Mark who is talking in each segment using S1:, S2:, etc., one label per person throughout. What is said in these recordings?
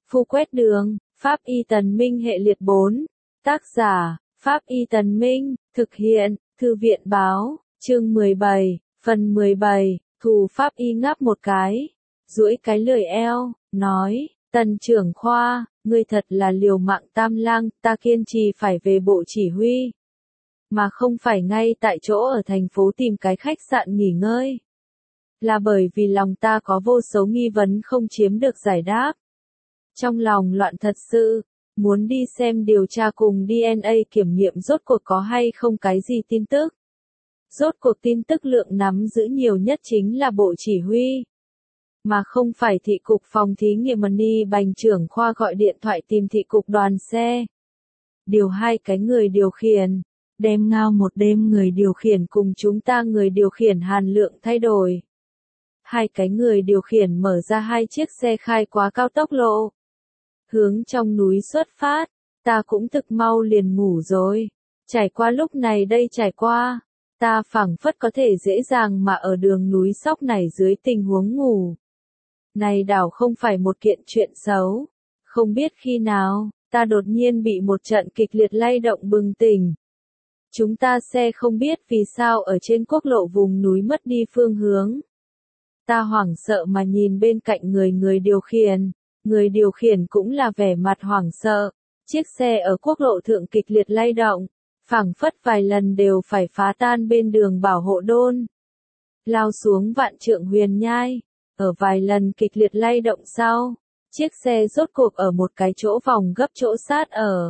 S1: Phu quét đường, Pháp Y Tần Minh hệ liệt 4. Tác giả, Pháp Y Tần Minh, thực hiện, Thư viện báo, chương 17, phần 17, Thù Pháp Y ngáp một cái, duỗi cái lười eo, nói, Tần trưởng khoa, ngươi thật là liều mạng tam lang, ta kiên trì phải về bộ chỉ huy. Mà không phải ngay tại chỗ ở thành phố tìm cái khách sạn nghỉ ngơi. Là bởi vì lòng ta có vô số nghi vấn không chiếm được giải đáp. Trong lòng loạn thật sự, muốn đi xem điều tra cùng DNA kiểm nghiệm rốt cuộc có hay không cái gì tin tức. Rốt cuộc tin tức lượng nắm giữ nhiều nhất chính là bộ chỉ huy. Mà không phải thị cục phòng thí nghiệm Mani Bành trưởng khoa gọi điện thoại tìm thị cục đoàn xe. Điều hai cái người điều khiển. Đem ngao một đêm người điều khiển cùng chúng ta người điều khiển hàn lượng thay đổi. Hai cái người điều khiển mở ra hai chiếc xe khai quá cao tốc lộ. Hướng trong núi xuất phát, ta cũng thực mau liền ngủ rồi. Trải qua lúc này đây trải qua, ta phảng phất có thể dễ dàng mà ở đường núi sóc này dưới tình huống ngủ. Này đảo không phải một kiện chuyện xấu. Không biết khi nào, ta đột nhiên bị một trận kịch liệt lay động bừng tỉnh. Chúng ta xe không biết vì sao ở trên quốc lộ vùng núi mất đi phương hướng. Ta hoảng sợ mà nhìn bên cạnh người điều khiển. Người điều khiển cũng là vẻ mặt hoảng sợ. Chiếc xe ở quốc lộ thượng kịch liệt lay động, phảng phất vài lần đều phải phá tan bên đường bảo hộ đôn. Lao xuống vạn trượng huyền nhai, ở vài lần kịch liệt lay động sau, chiếc xe rốt cuộc ở một cái chỗ vòng gấp chỗ sát ở.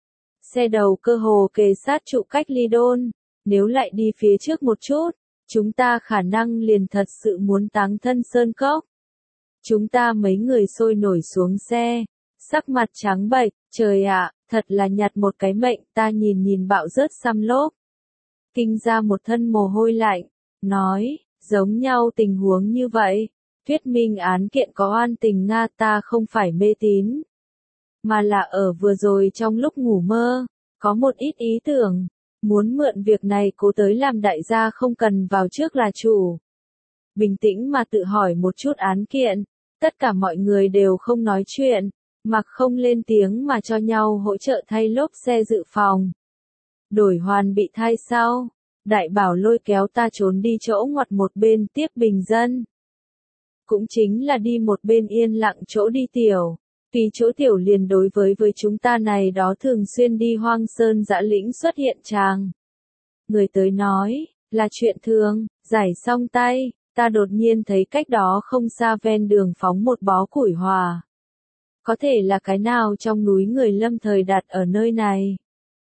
S1: Xe đầu cơ hồ kề sát trụ cách ly đôn, nếu lại đi phía trước một chút, chúng ta khả năng liền thật sự muốn táng thân sơn cốc. Chúng ta mấy người sôi nổi xuống xe, sắc mặt trắng bệch, trời ạ, thật là nhặt một cái mệnh, ta nhìn bạo rớt xăm lốp. Kinh ra một thân mồ hôi lạnh, nói, giống nhau tình huống như vậy, thuyết minh án kiện có oan tình Nga ta không phải mê tín. Mà là ở vừa rồi trong lúc ngủ mơ, có một ít ý tưởng, muốn mượn việc này cố tới làm đại gia không cần vào trước là chủ. Bình tĩnh mà tự hỏi một chút án kiện, tất cả mọi người đều không nói chuyện, mặc không lên tiếng mà cho nhau hỗ trợ thay lốp xe dự phòng. Đổi hoàn bị thay sau, đại bảo lôi kéo ta trốn đi chỗ ngoặt một bên tiếp bình dân. Cũng chính là đi một bên yên lặng chỗ đi tiểu. Vì chỗ tiểu liền đối với chúng ta này đó thường xuyên đi hoang sơn dã lĩnh xuất hiện tràng. Người tới nói, là chuyện thường, giải xong tay, ta đột nhiên thấy cách đó không xa ven đường phóng một bó củi hòa. Có thể là cái nào trong núi người lâm thời đặt ở nơi này.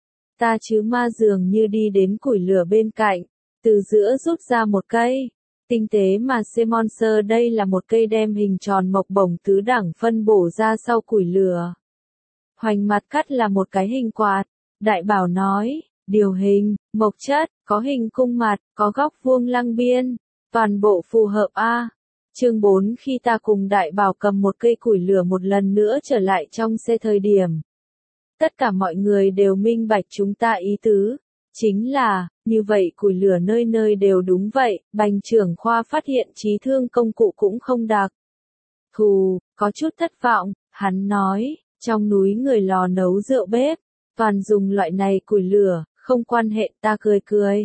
S1: Ta chứ ma dường như đi đến củi lửa bên cạnh, từ giữa rút ra một cây. Tinh tế mà Semonser đây là một cây đem hình tròn mộc bổng tứ đẳng phân bổ ra sau củi lửa. Hoành mặt cắt là một cái hình quạt. Đại bảo nói, điều hình, mộc chất, có hình cung mặt, có góc vuông lăng biên, toàn bộ phù hợp a. Chương 4 khi ta cùng đại bảo cầm một cây củi lửa một lần nữa trở lại trong xe thời điểm. Tất cả mọi người đều minh bạch chúng ta ý tứ. Chính là, như vậy củi lửa nơi nơi đều đúng vậy, Bành trưởng khoa phát hiện trí thương công cụ cũng không đặc. Thù, có chút thất vọng, hắn nói, trong núi người lò nấu rượu bếp, toàn dùng loại này củi lửa, không quan hệ ta cười.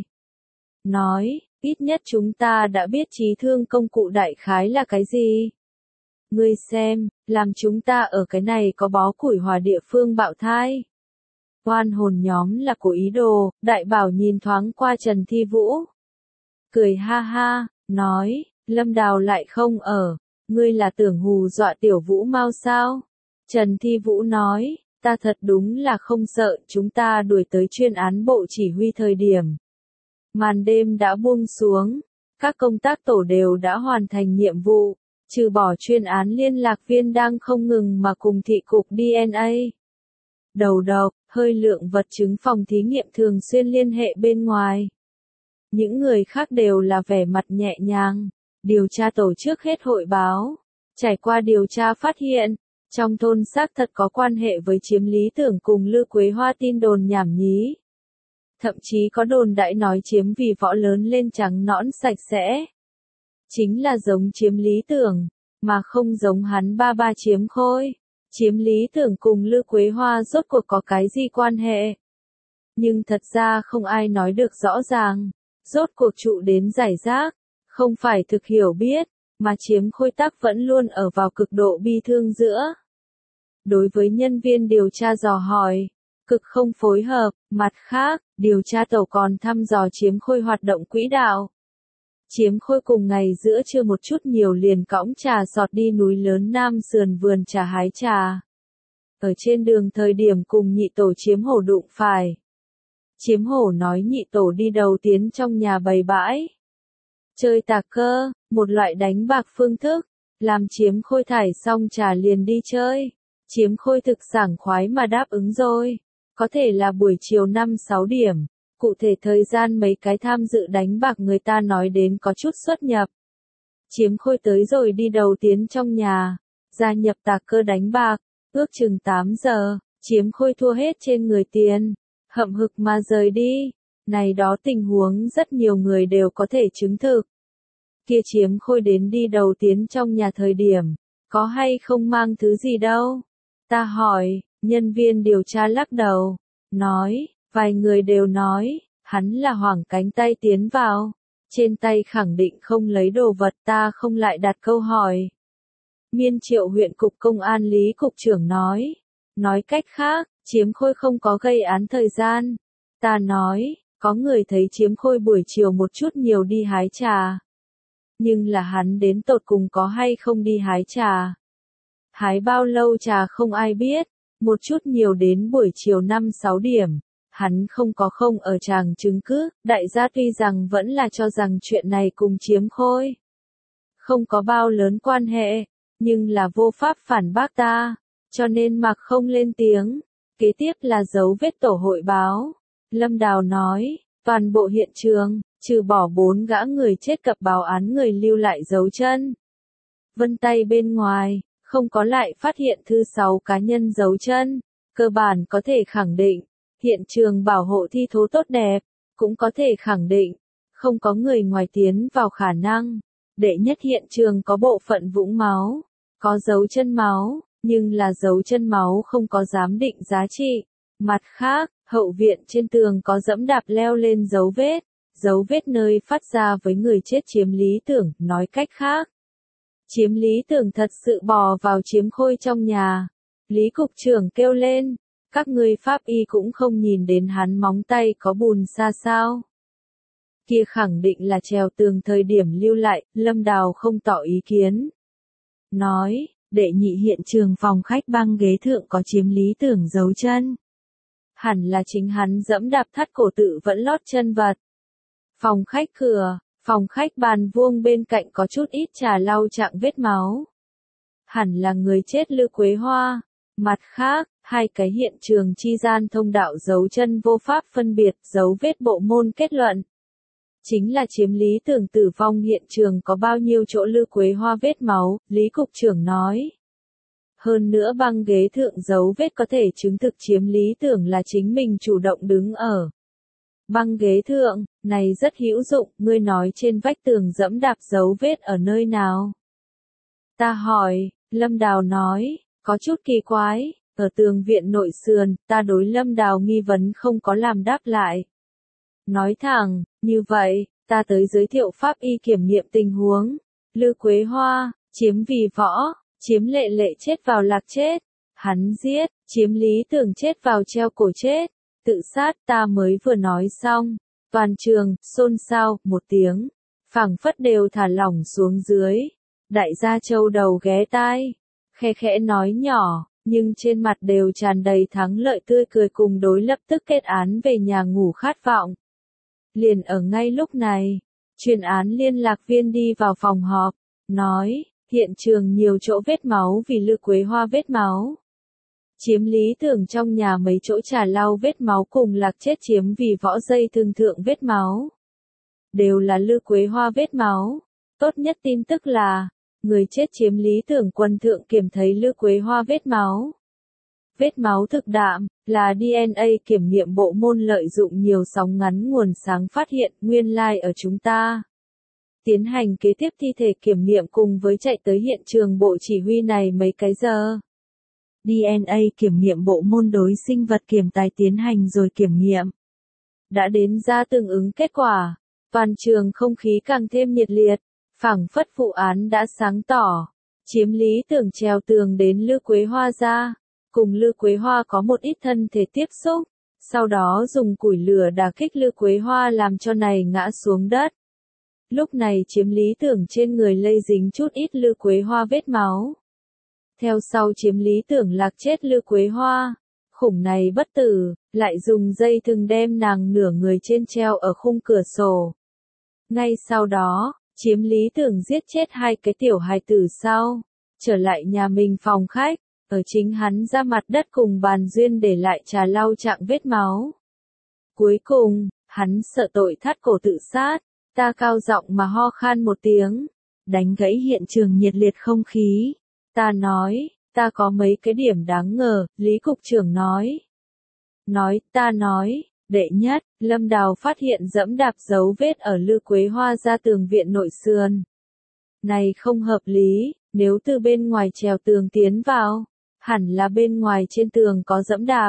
S1: Nói, ít nhất chúng ta đã biết trí thương công cụ đại khái là cái gì. Ngươi xem, làm chúng ta ở cái này có bó củi hòa địa phương bạo thai. Oan hồn nhóm là có ý đồ, đại bảo nhìn thoáng qua Trần Thi Vũ. Cười ha ha, nói, Lâm Đào lại không ở, ngươi là tưởng hù dọa tiểu Vũ mau sao? Trần Thi Vũ nói, ta thật đúng là không sợ, chúng ta đuổi tới chuyên án bộ chỉ huy thời điểm. Màn đêm đã buông xuống, các công tác tổ đều đã hoàn thành nhiệm vụ, trừ bỏ chuyên án liên lạc viên đang không ngừng mà cùng thị cục DNA. Đầu độc, hơi lượng vật chứng phòng thí nghiệm thường xuyên liên hệ bên ngoài. Những người khác đều là vẻ mặt nhẹ nhàng. Điều tra tổ trước hết hội báo. Trải qua điều tra phát hiện, trong thôn xác thật có quan hệ với chiếm lý tưởng cùng Lư Quế Hoa tin đồn nhảm nhí. Thậm chí có đồn đại nói chiếm vì võ lớn lên trắng nõn sạch sẽ. Chính là giống chiếm lý tưởng, mà không giống hắn ba chiếm khôi. Chiếm lý tưởng cùng Lư Quế Hoa rốt cuộc có cái gì quan hệ? Nhưng thật ra không ai nói được rõ ràng. Rốt cuộc trụ đến giải rác, không phải thực hiểu biết, mà Chiếm Khôi tắc vẫn luôn ở vào cực độ bi thương giữa. Đối với nhân viên điều tra dò hỏi, cực không phối hợp, mặt khác, điều tra tổ còn thăm dò Chiếm Khôi hoạt động quỹ đạo. Chiếm Khôi cùng ngày giữa trưa một chút nhiều liền cõng trà sọt đi núi lớn Nam sườn vườn trà hái trà. Ở trên đường thời điểm cùng nhị tổ Chiếm Hổ đụng phải. Chiếm Hổ nói nhị tổ đi đầu tiến trong nhà bày bãi. Chơi tạc cơ, một loại đánh bạc phương thức, làm Chiếm Khôi thải xong trà liền đi chơi. Chiếm Khôi thực sảng khoái mà đáp ứng rồi. Có thể là buổi chiều 5-6 điểm. Cụ thể thời gian mấy cái tham dự đánh bạc người ta nói đến có chút xuất nhập. Chiếm Khôi tới rồi đi đầu tiến trong nhà, gia nhập tạc cơ đánh bạc, ước chừng 8 giờ, Chiếm Khôi thua hết trên người tiền, hậm hực mà rời đi. Này đó tình huống rất nhiều người đều có thể chứng thực. Kia Chiếm Khôi đến đi đầu tiến trong nhà thời điểm, có hay không mang thứ gì đâu? Ta hỏi, nhân viên điều tra lắc đầu, nói, vài người đều nói, hắn là hoảng cánh tay tiến vào, trên tay khẳng định không lấy đồ vật, ta không lại đặt câu hỏi. Miên Triệu huyện cục công an Lý cục trưởng nói cách khác, Chiếm Khôi không có gây án thời gian. Ta nói, có người thấy Chiếm Khôi buổi chiều một chút nhiều đi hái trà. Nhưng là hắn đến tột cùng có hay không đi hái trà? Hái bao lâu trà không ai biết, một chút nhiều đến buổi chiều 5-6 điểm. Hắn không có không ở tràng chứng cứ, đại gia tuy rằng vẫn là cho rằng chuyện này cùng Chiếm Khôi không có bao lớn quan hệ, nhưng là vô pháp phản bác ta, cho nên mặc không lên tiếng. Kế tiếp là dấu vết tổ hội báo. Lâm Đào nói, toàn bộ hiện trường, trừ bỏ 4 gã người chết cập báo án người lưu lại dấu chân vân tay bên ngoài, không có lại phát hiện thứ 6 cá nhân dấu chân, cơ bản có thể khẳng định. Hiện trường bảo hộ thi thố tốt đẹp, cũng có thể khẳng định, không có người ngoài tiến vào khả năng. Đệ nhất hiện trường có bộ phận vũng máu, có dấu chân máu, nhưng là dấu chân máu không có giám định giá trị. Mặt khác, hậu viện trên tường có dẫm đạp leo lên dấu vết nơi phát ra với người chết Chiếm lý tưởng, nói cách khác. Chiếm lý tưởng thật sự bò vào Chiếm Khôi trong nhà. Lý cục trưởng kêu lên. Các ngươi pháp y cũng không nhìn đến hắn móng tay có bùn xa sao. Kia khẳng định là trèo tường thời điểm lưu lại, Lâm Đào không tỏ ý kiến. Nói, đệ nhị hiện trường phòng khách băng ghế thượng có Chiếm lý tưởng dấu chân. Hẳn là chính hắn dẫm đạp thắt cổ tự vẫn lót chân vật. Phòng khách cửa, phòng khách bàn vuông bên cạnh có chút ít trà lau chạm vết máu. Hẳn là người chết Lư Quế Hoa. Mặt khác, 2 cái hiện trường chi gian thông đạo dấu chân vô pháp phân biệt, dấu vết bộ môn kết luận. Chính là Chiếm lý tưởng tử vong hiện trường có bao nhiêu chỗ Lư Quế Hoa vết máu, Lý cục trưởng nói. Hơn nữa băng ghế thượng dấu vết có thể chứng thực Chiếm lý tưởng là chính mình chủ động đứng ở băng ghế thượng, này rất hữu dụng, ngươi nói trên vách tường dẫm đạp dấu vết ở nơi nào? Ta hỏi, Lâm Đào nói. Có chút kỳ quái, ở tường viện nội sườn, ta đối Lâm Đào nghi vấn không có làm đáp lại. Nói thẳng, như vậy, ta tới giới thiệu pháp y kiểm nghiệm tình huống. Lư Quế Hoa, Chiếm vì võ, Chiếm lệ lệ chết vào lạc chết. Hắn giết, Chiếm lý tưởng chết vào treo cổ chết. Tự sát ta mới vừa nói xong. Toàn trường, xôn xao, một tiếng. Phảng phất đều thả lỏng xuống dưới. Đại gia châu đầu ghé tai. Khe khẽ nói nhỏ, nhưng trên mặt đều tràn đầy thắng lợi tươi cười cùng đối lập tức kết án về nhà ngủ khát vọng. Liền ở ngay lúc này, chuyên án liên lạc viên đi vào phòng họp, nói, hiện trường nhiều chỗ vết máu vì Lư Quế Hoa vết máu. Chiếm lý tưởng trong nhà mấy chỗ trà lau vết máu cùng lạc chết chiếm vì võ dây thương thượng vết máu. Đều là Lư Quế Hoa vết máu. Tốt nhất tin tức là, người chết Chiếm lý tưởng quân thượng kiểm thấy Lư Quế Hoa vết máu. Vết máu thực đạm, là DNA kiểm nghiệm bộ môn lợi dụng nhiều sóng ngắn nguồn sáng phát hiện nguyên lai ở chúng ta. Tiến hành kế tiếp thi thể kiểm nghiệm cùng với chạy tới hiện trường bộ chỉ huy này mấy cái giờ. DNA kiểm nghiệm bộ môn đối sinh vật kiểm tài tiến hành rồi kiểm nghiệm. Đã đến ra tương ứng kết quả. Toàn trường không khí càng thêm nhiệt liệt, phảng phất vụ án đã sáng tỏ. Chiếm lý tưởng trèo tường đến Lư Quế Hoa ra, cùng Lư Quế Hoa có một ít thân thể tiếp xúc, sau đó dùng củi lửa đả kích Lư Quế Hoa làm cho này ngã xuống đất. Lúc này chiếm lý tưởng trên người lây dính chút ít Lư Quế Hoa vết máu. Theo sau chiếm lý tưởng lạc chết Lư Quế Hoa, khủng này bất tử, lại dùng dây thừng đem nàng nửa người trên treo ở khung cửa sổ. Ngay sau đó, chiếm lý tưởng giết chết hai cái tiểu hài tử sau, trở lại nhà mình phòng khách, ở chính hắn ra mặt đất cùng bàn duyên để lại trà lau chạng vết máu. Cuối cùng, hắn sợ tội thắt cổ tự sát, ta cao giọng mà ho khan một tiếng, đánh gãy hiện trường nhiệt liệt không khí. Ta nói, ta có mấy cái điểm đáng ngờ, Lý Cục trưởng nói. Ta nói, đệ nhất, Lâm Đào phát hiện dẫm đạp dấu vết ở Lư Quế Hoa ra tường viện nội sườn. Này không hợp lý, nếu từ bên ngoài trèo tường tiến vào, hẳn là bên ngoài trên tường có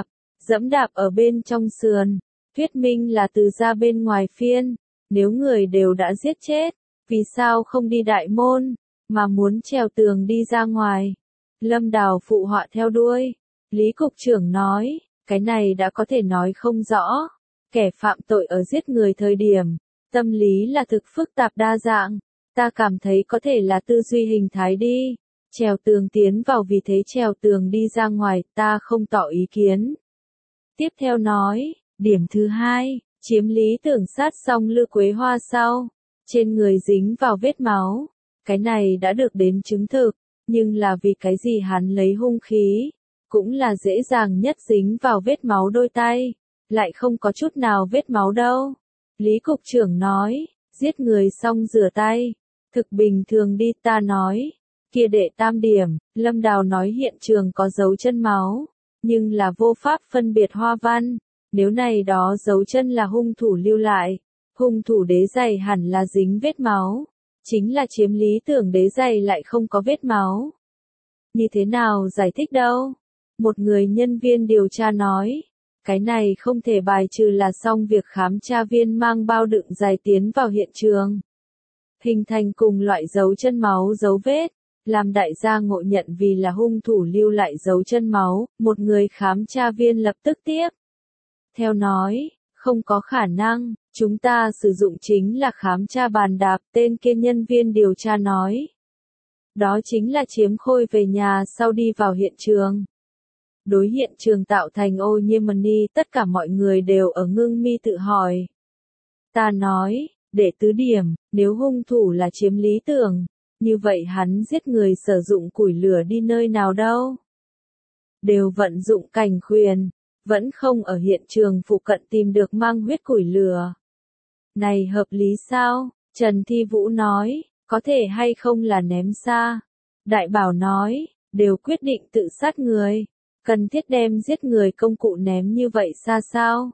S1: dẫm đạp ở bên trong sườn, thuyết minh là từ ra bên ngoài phiên, nếu người đều đã giết chết, vì sao không đi đại môn, mà muốn trèo tường đi ra ngoài. Lâm Đào phụ họa theo đuôi, Lý Cục trưởng nói, cái này đã có thể nói không rõ, kẻ phạm tội ở giết người thời điểm, tâm lý là thực phức tạp đa dạng, ta cảm thấy có thể là tư duy hình thái đi, trèo tường tiến vào vì thế trèo tường đi ra ngoài, ta không tỏ ý kiến. Tiếp theo nói, điểm thứ hai, chiếm lý tưởng sát xong Lư Quế Hoa sau, trên người dính vào vết máu, cái này đã được đến chứng thực, nhưng là vì cái gì hắn lấy hung khí, cũng là dễ dàng nhất dính vào vết máu đôi tay, lại không có chút nào vết máu đâu. Lý Cục trưởng nói, giết người xong rửa tay, thực bình thường đi, ta nói, kia đệ tam điểm, Lâm Đào nói hiện trường có dấu chân máu, nhưng là vô pháp phân biệt hoa văn, nếu này đó dấu chân là hung thủ lưu lại, hung thủ đế giày hẳn là dính vết máu, chính là chiếm lý tưởng đế giày lại không có vết máu. Như thế nào giải thích đâu? Một người nhân viên điều tra nói, cái này không thể bài trừ là xong việc khám tra viên mang bao đựng giày tiến vào hiện trường. Hình thành cùng loại dấu chân máu dấu vết, làm đại gia ngộ nhận vì là hung thủ lưu lại dấu chân máu, một người khám tra viên lập tức tiếp. Theo nói, không có khả năng, chúng ta sử dụng chính là khám tra bàn đạp, tên kia nhân viên điều tra nói. Đó chính là chiếm khôi về nhà sau đi vào hiện trường. Đối hiện trường tạo thành ô nhiễm tất cả mọi người đều ở ngưng mi tự hỏi. Ta nói, để tứ điểm, nếu hung thủ là chiếm lý tưởng, như vậy hắn giết người sử dụng củi lửa đi nơi nào đâu? Đều vận dụng cảnh khuyên, vẫn không ở hiện trường phụ cận tìm được mang huyết củi lửa. Này hợp lý sao? Trần Thi Vũ nói, có thể hay không là ném xa. Đại Bảo nói, đều quyết định tự sát người, cần thiết đem giết người công cụ ném như vậy xa sao?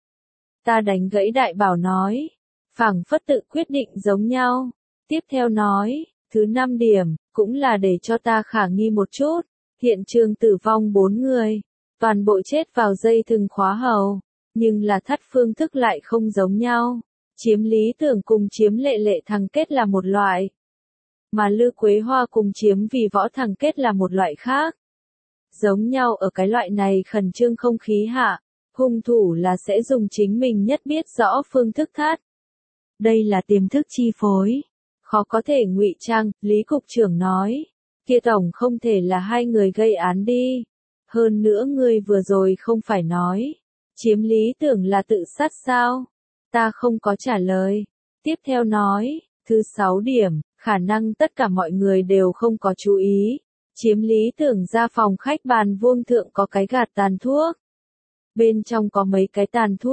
S1: Ta đánh gãy Đại Bảo nói, phảng phất tự quyết định giống nhau. Tiếp theo nói, thứ 5 điểm, cũng là để cho ta khả nghi một chút, hiện trường tử vong 4 người, toàn bộ chết vào dây thừng khóa hầu, nhưng là thắt phương thức lại không giống nhau. Chiếm lý tưởng cùng chiếm lệ lệ thằng kết là một loại, mà Lư Quế Hoa cùng chiếm vì võ thằng kết là một loại khác. Giống nhau ở cái loại này khẩn trương không khí hạ, hung thủ là sẽ dùng chính mình nhất biết rõ phương thức thắt. Đây là tiềm thức chi phối, khó có thể ngụy trang, Lý Cục trưởng nói. Kia tổng không thể là hai người gây án đi. Hơn nữa ngươi vừa rồi không phải nói, chiếm lý tưởng là tự sát sao? Ta không có trả lời. Tiếp theo nói, thứ 6 điểm, khả năng tất cả mọi người đều không có chú ý. Chiếm lý tưởng ra phòng khách bàn vuông thượng có cái gạt tàn thuốc. Bên trong có mấy cái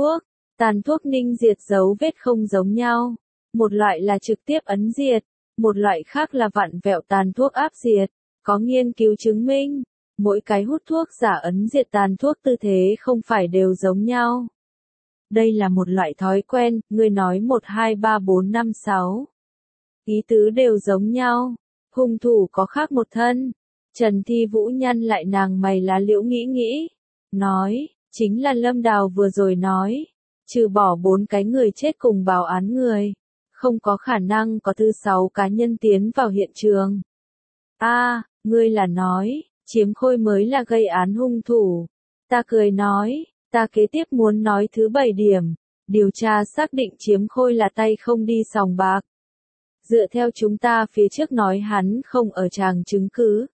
S1: tàn thuốc ninh diệt dấu vết không giống nhau. Một loại là trực tiếp ấn diệt, một loại khác là vặn vẹo tàn thuốc áp diệt. Có nghiên cứu chứng minh, mỗi cái hút thuốc giả ấn diệt tàn thuốc tư thế không phải đều giống nhau. Đây là một loại thói quen, người nói 1 2 3 4 5 6. Ý tứ đều giống nhau, hung thủ có khác một thân. Trần Thi Vũ nhăn lại nàng mày lá liễu nghĩ, nói, chính là Lâm Đào vừa rồi nói, trừ bỏ 4 cái người chết cùng báo án người, không có khả năng có thứ 6 cá nhân tiến vào hiện trường. Ngươi là nói, Chiếm Khôi mới là gây án hung thủ. Ta cười nói, ta kế tiếp muốn nói thứ 7 điểm, điều tra xác định Chiếm Khôi là tay không đi sòng bạc. Dựa theo chúng ta phía trước nói hắn không ở tràng chứng cứ.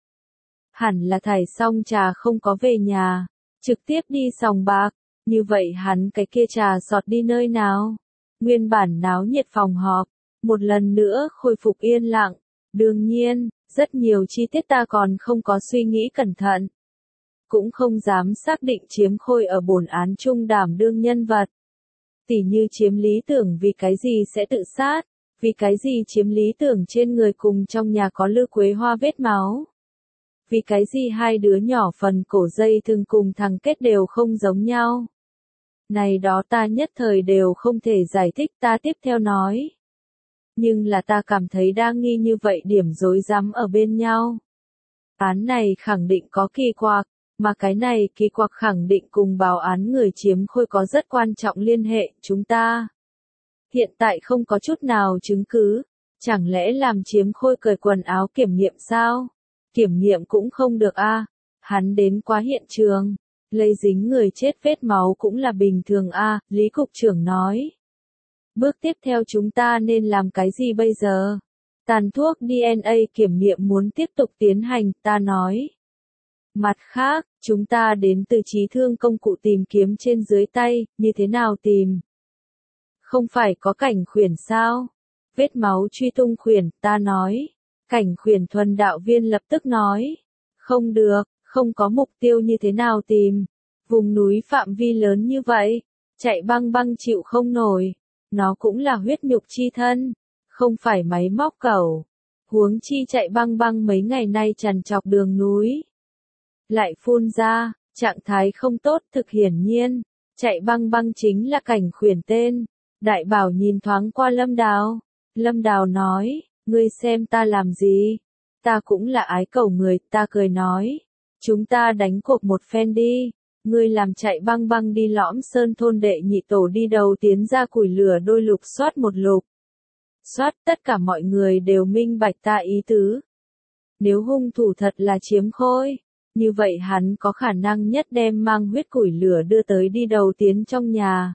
S1: Hẳn là thải xong trà không có về nhà, trực tiếp đi sòng bạc, như vậy hắn cái kia trà sọt đi nơi nào? Nguyên bản náo nhiệt phòng họp, một lần nữa khôi phục yên lặng, đương nhiên, rất nhiều chi tiết ta còn không có suy nghĩ cẩn thận. Cũng không dám xác định Chiếm Khôi ở bổn án chung đảm đương nhân vật. Tỉ như Chiếm Lý Tưởng vì cái gì sẽ tự sát, vì cái gì Chiếm Lý Tưởng trên người cùng trong nhà có Lư Quế Hoa vết máu. Vì cái gì hai đứa nhỏ phần cổ dây thường cùng thằng Kết đều không giống nhau. Này đó ta nhất thời đều không thể giải thích, ta tiếp theo nói. Nhưng là ta cảm thấy đang nghi như vậy điểm rối rắm ở bên nhau. Án này khẳng định có kỳ quặc, mà cái này kỳ quặc khẳng định cùng báo án người Chiếm Khôi có rất quan trọng liên hệ, chúng ta. Hiện tại không có chút nào chứng cứ, chẳng lẽ làm Chiếm Khôi cởi quần áo kiểm nghiệm sao? Kiểm nghiệm cũng không được hắn đến quá hiện trường, lấy dính người chết vết máu cũng là bình thường Lý Cục trưởng nói. Bước tiếp theo chúng ta nên làm cái gì bây giờ? Tàn thuốc DNA kiểm nghiệm muốn tiếp tục tiến hành, ta nói. Mặt khác, chúng ta đến từ trí thương công cụ tìm kiếm trên dưới tay, như thế nào tìm? Không phải có cảnh khuyển sao? Vết máu truy tung khuyển, ta nói. Cảnh khuyển thuần đạo viên lập tức nói. Không được, không có mục tiêu như thế nào tìm. Vùng núi phạm vi lớn như vậy, chạy băng băng chịu không nổi. Nó cũng là huyết nhục chi thân, không phải máy móc cẩu. Huống chi chạy băng băng mấy ngày nay trằn trọc đường núi. Lại phun ra, trạng thái không tốt thực hiển nhiên. Chạy băng băng chính là cảnh khuyển tên. Đại bảo nhìn thoáng qua Lâm Đào. Lâm Đào nói, ngươi xem ta làm gì? Ta cũng là ái cẩu người, ta cười nói. Chúng ta đánh cuộc một phen đi. Ngươi làm chạy băng băng đi Lõm Sơn thôn đệ nhị tổ đi đầu tiến ra củi lửa đôi lục soát một lục. Soát tất cả mọi người đều minh bạch ta ý tứ. Nếu hung thủ thật là Chiếm Khôi, như vậy hắn có khả năng nhất đem mang huyết củi lửa đưa tới đi đầu tiến trong nhà.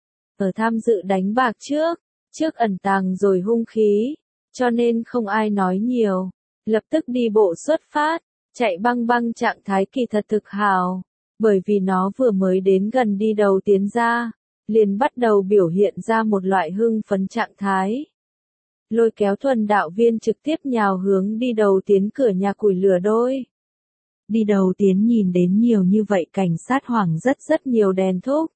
S1: Ở tham dự đánh bạc trước ẩn tàng rồi hung khí, cho nên không ai nói nhiều. Lập tức đi bộ xuất phát, chạy băng băng trạng thái kỳ thật thực hào. Bởi vì nó vừa mới đến gần đi đầu tiến ra, liền bắt đầu biểu hiện ra một loại hưng phấn trạng thái. Lôi kéo thuần đạo viên trực tiếp nhào hướng đi đầu tiến cửa nhà củi lửa đôi. Đi đầu tiến nhìn đến nhiều như vậy cảnh sát hoảng rất nhiều đèn thúc.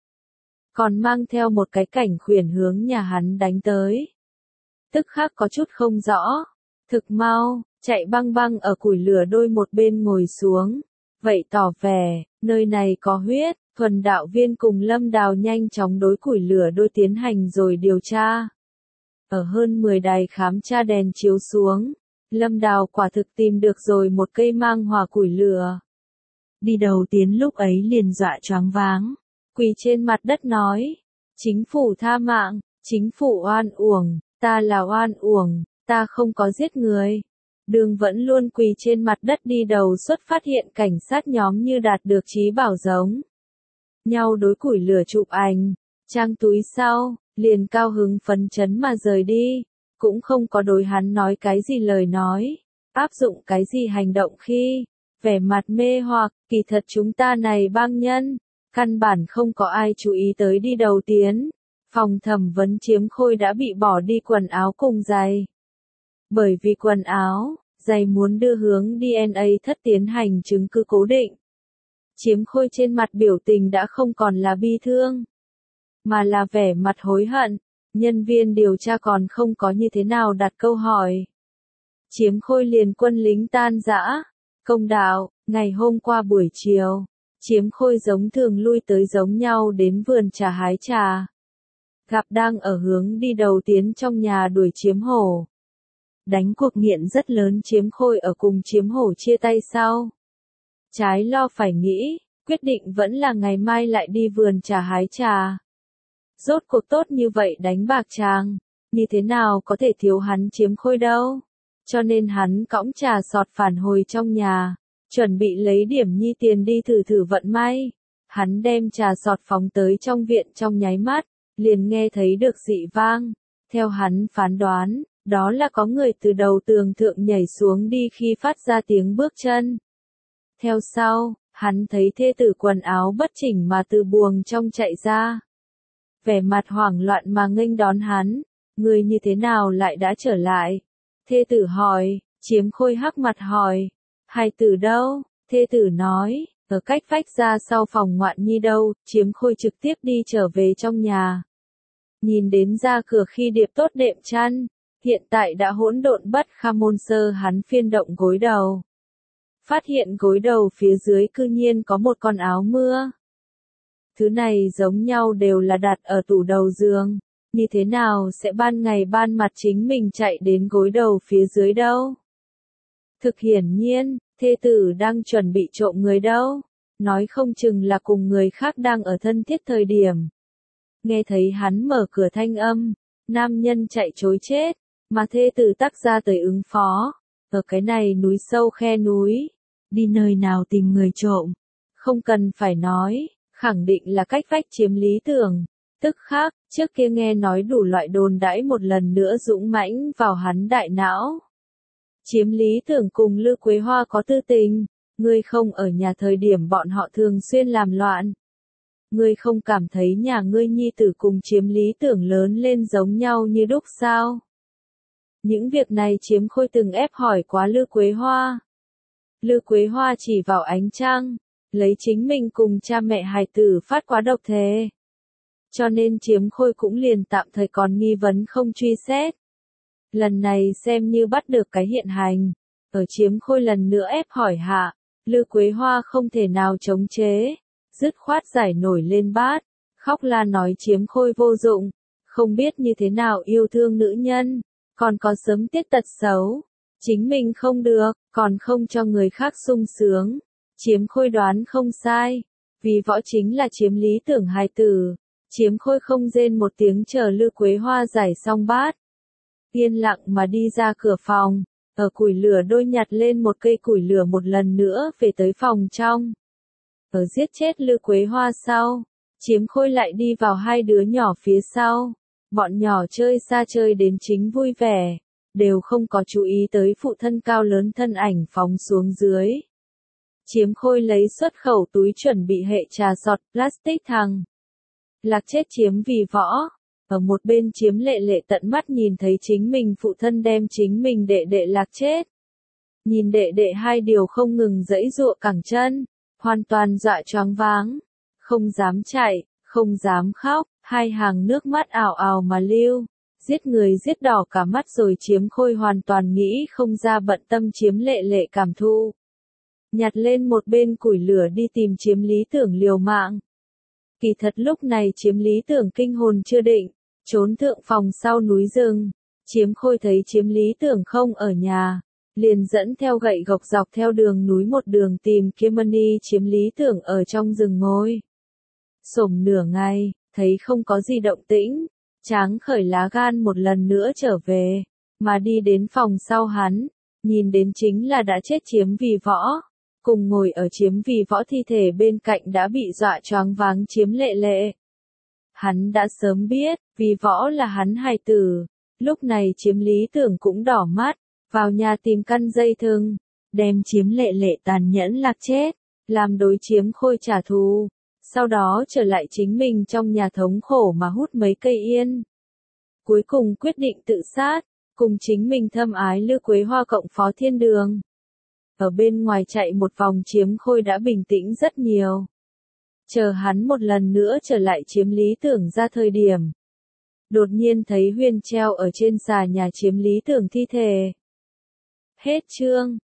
S1: Còn mang theo một cái cảnh khuyển hướng nhà hắn đánh tới. Tức khắc có chút không rõ. Thực mau, chạy băng băng ở củi lửa đôi một bên ngồi xuống. Vậy tỏ vẻ, nơi này có huyết, thuần đạo viên cùng Lâm Đào nhanh chóng đối củi lửa đôi tiến hành rồi điều tra. Ở hơn 10 đài khám tra đèn chiếu xuống, Lâm Đào quả thực tìm được rồi một cây mang hỏa củi lửa. Đi đầu tiến lúc ấy liền dọa choáng váng, quỳ trên mặt đất nói, chính phủ tha mạng, chính phủ oan uổng, ta là oan uổng, ta không có giết người. Đường vẫn luôn quỳ trên mặt đất đi đầu xuất phát hiện cảnh sát nhóm như đạt được trí bảo giống. Nhau đối củi lửa chụp ảnh, trang túi sau, liền cao hứng phấn chấn mà rời đi, cũng không có đối hắn nói cái gì lời nói, áp dụng cái gì hành động khi, vẻ mặt mê hoặc, kỳ thật chúng ta này băng nhân, căn bản không có ai chú ý tới đi đầu tiến, phòng thẩm vấn Chiếm Khôi đã bị bỏ đi quần áo cùng giày. Bởi vì quần áo, giày muốn đưa hướng DNA thất tiến hành chứng cứ cố định. Chiếm Khôi trên mặt biểu tình đã không còn là bi thương, mà là vẻ mặt hối hận. Nhân viên điều tra còn không có như thế nào đặt câu hỏi. Chiếm Khôi liền quân lính tan rã. Công đạo, ngày hôm qua buổi chiều, Chiếm Khôi giống thường lui tới giống nhau đến vườn trà hái trà. Gặp đang ở hướng đi đầu tiến trong nhà đuổi Chiếm Hổ. đánh cuộc nghiện rất lớn Chiếm Khôi ở cùng Chiếm Hổ chia tay sau. Trái lo phải nghĩ, quyết định vẫn là ngày mai lại đi vườn trà hái trà. Rốt cuộc tốt như vậy đánh bạc chàng, như thế nào có thể thiếu hắn Chiếm Khôi đâu. Cho nên hắn cõng trà sọt phản hồi trong nhà, chuẩn bị lấy điểm nhi tiền đi thử thử vận may. Hắn đem trà sọt phóng tới trong viện trong nháy mắt, liền nghe thấy được dị vang. Theo hắn phán đoán, đó là có người từ đầu tường thượng nhảy xuống đi khi phát ra tiếng bước chân. Theo sau, hắn thấy thê tử quần áo bất chỉnh mà từ buồng trong chạy ra. Vẻ mặt hoảng loạn mà nghênh đón hắn, người như thế nào lại đã trở lại? Thê tử hỏi, Chiếm Khôi hắc mặt hỏi, hài tử đâu? Thê tử nói, ở cách vách ra sau phòng ngoạn nhi đâu. Chiếm Khôi trực tiếp đi trở về trong nhà. Nhìn đến ra cửa khi điệp tốt đệm chăn, hiện tại đã hỗn độn bất kham môn sơ, hắn phiên động gối đầu. Phát hiện gối đầu phía dưới cư nhiên có một con áo mưa. Thứ này giống nhau đều là đặt ở tủ đầu giường, như thế nào sẽ ban ngày ban mặt chính mình chạy đến gối đầu phía dưới đâu? Thực hiển nhiên, thê tử đang chuẩn bị trộm người đâu, nói không chừng là cùng người khác đang ở thân thiết thời điểm. Nghe thấy hắn mở cửa thanh âm, nam nhân chạy trối chết, mà thê tử tắc ra tới ứng phó. Ở cái này núi sâu khe núi, đi nơi nào tìm người trộm? Không cần phải nói, khẳng định là cách vách Chiếm Lý Tưởng. Tức khác, trước kia nghe nói đủ loại đồn đãi một lần nữa dũng mãnh vào hắn đại não. Chiếm Lý Tưởng cùng Lư Quế Hoa có tư tình, ngươi không ở nhà thời điểm bọn họ thường xuyên làm loạn. Ngươi không cảm thấy nhà ngươi nhi tử cùng Chiếm Lý Tưởng lớn lên giống nhau như đúc sao? Những việc này Chiếm Khôi từng ép hỏi quá Lư Quế Hoa. Lư Quế Hoa chỉ vào ánh trăng, lấy chính mình cùng cha mẹ hài tử phát quá độc thề. Cho nên Chiếm Khôi cũng liền tạm thời còn nghi vấn không truy xét. Lần này xem như bắt được cái hiện hành. Ở Chiếm Khôi lần nữa ép hỏi hạ, Lư Quế Hoa không thể nào chống chế, dứt khoát giải nổi lên bát, khóc la nói Chiếm Khôi vô dụng, không biết như thế nào yêu thương nữ nhân, còn có sớm tiết tật xấu, chính mình không được, còn không cho người khác sung sướng. Chiếm Khôi đoán không sai, vì võ chính là Chiếm Lý Tưởng hài tử. Chiếm Khôi không rên một tiếng chờ Lư Quế Hoa giải xong bát. Yên lặng mà đi ra cửa phòng, ở củi lửa đôi nhặt lên một cây củi lửa một lần nữa về tới phòng trong. Ở giết chết Lư Quế Hoa sau, Chiếm Khôi lại đi vào hai đứa nhỏ phía sau. Bọn nhỏ chơi xa chơi đến chính vui vẻ, đều không có chú ý tới phụ thân cao lớn thân ảnh phóng xuống dưới. Chiếm Khôi lấy xuất khẩu túi chuẩn bị hệ trà sọt plastic thằng. Lạc chết Chiếm Vì Võ, ở một bên Chiếm Lệ Lệ tận mắt nhìn thấy chính mình phụ thân đem chính mình đệ đệ lạc chết. Nhìn đệ đệ hai điều không ngừng giãy giụa cẳng chân, hoàn toàn dọa choáng váng, không dám chạy, không dám khóc, hai hàng nước mắt ào ào mà lưu, giết người giết đỏ cả mắt rồi. Chiếm Khôi hoàn toàn nghĩ không ra bận tâm Chiếm Lệ Lệ cảm thụ. Nhặt lên một bên củi lửa đi tìm Chiếm Lý Tưởng liều mạng. Kỳ thật lúc này Chiếm Lý Tưởng kinh hồn chưa định, trốn thượng phòng sau núi rừng. Chiếm Khôi thấy Chiếm Lý Tưởng không ở nhà, liền dẫn theo gậy gộc dọc theo đường núi một đường tìm kiếm Mani. Chiếm Lý Tưởng ở trong rừng ngồi xổm nửa ngày, thấy không có gì động tĩnh, tráng khởi lá gan một lần nữa trở về, mà đi đến phòng sau hắn, nhìn đến chính là đã chết Chiếm Vì Võ. Cùng ngồi ở Chiếm Vì Võ thi thể bên cạnh đã bị dọa choáng váng Chiếm Lệ Lệ. Hắn đã sớm biết, Vì Võ là hắn hài tử. Lúc này Chiếm Lý Tưởng cũng đỏ mắt, vào nhà tìm căn dây thừng, đem Chiếm Lệ Lệ tàn nhẫn lạc chết, làm đối Chiếm Khôi trả thù. Sau đó trở lại chính mình trong nhà thống khổ mà hút mấy cây yên. Cuối cùng quyết định tự sát, cùng chính mình thâm ái Lư Quế Hoa cộng phó thiên đường. Ở bên ngoài chạy một vòng Chiếm Khôi đã bình tĩnh rất nhiều. Chờ hắn một lần nữa trở lại Chiếm Lý Tưởng ra thời điểm. Đột nhiên thấy Huyên treo ở trên xà nhà Chiếm Lý Tưởng thi thể. Hết chương.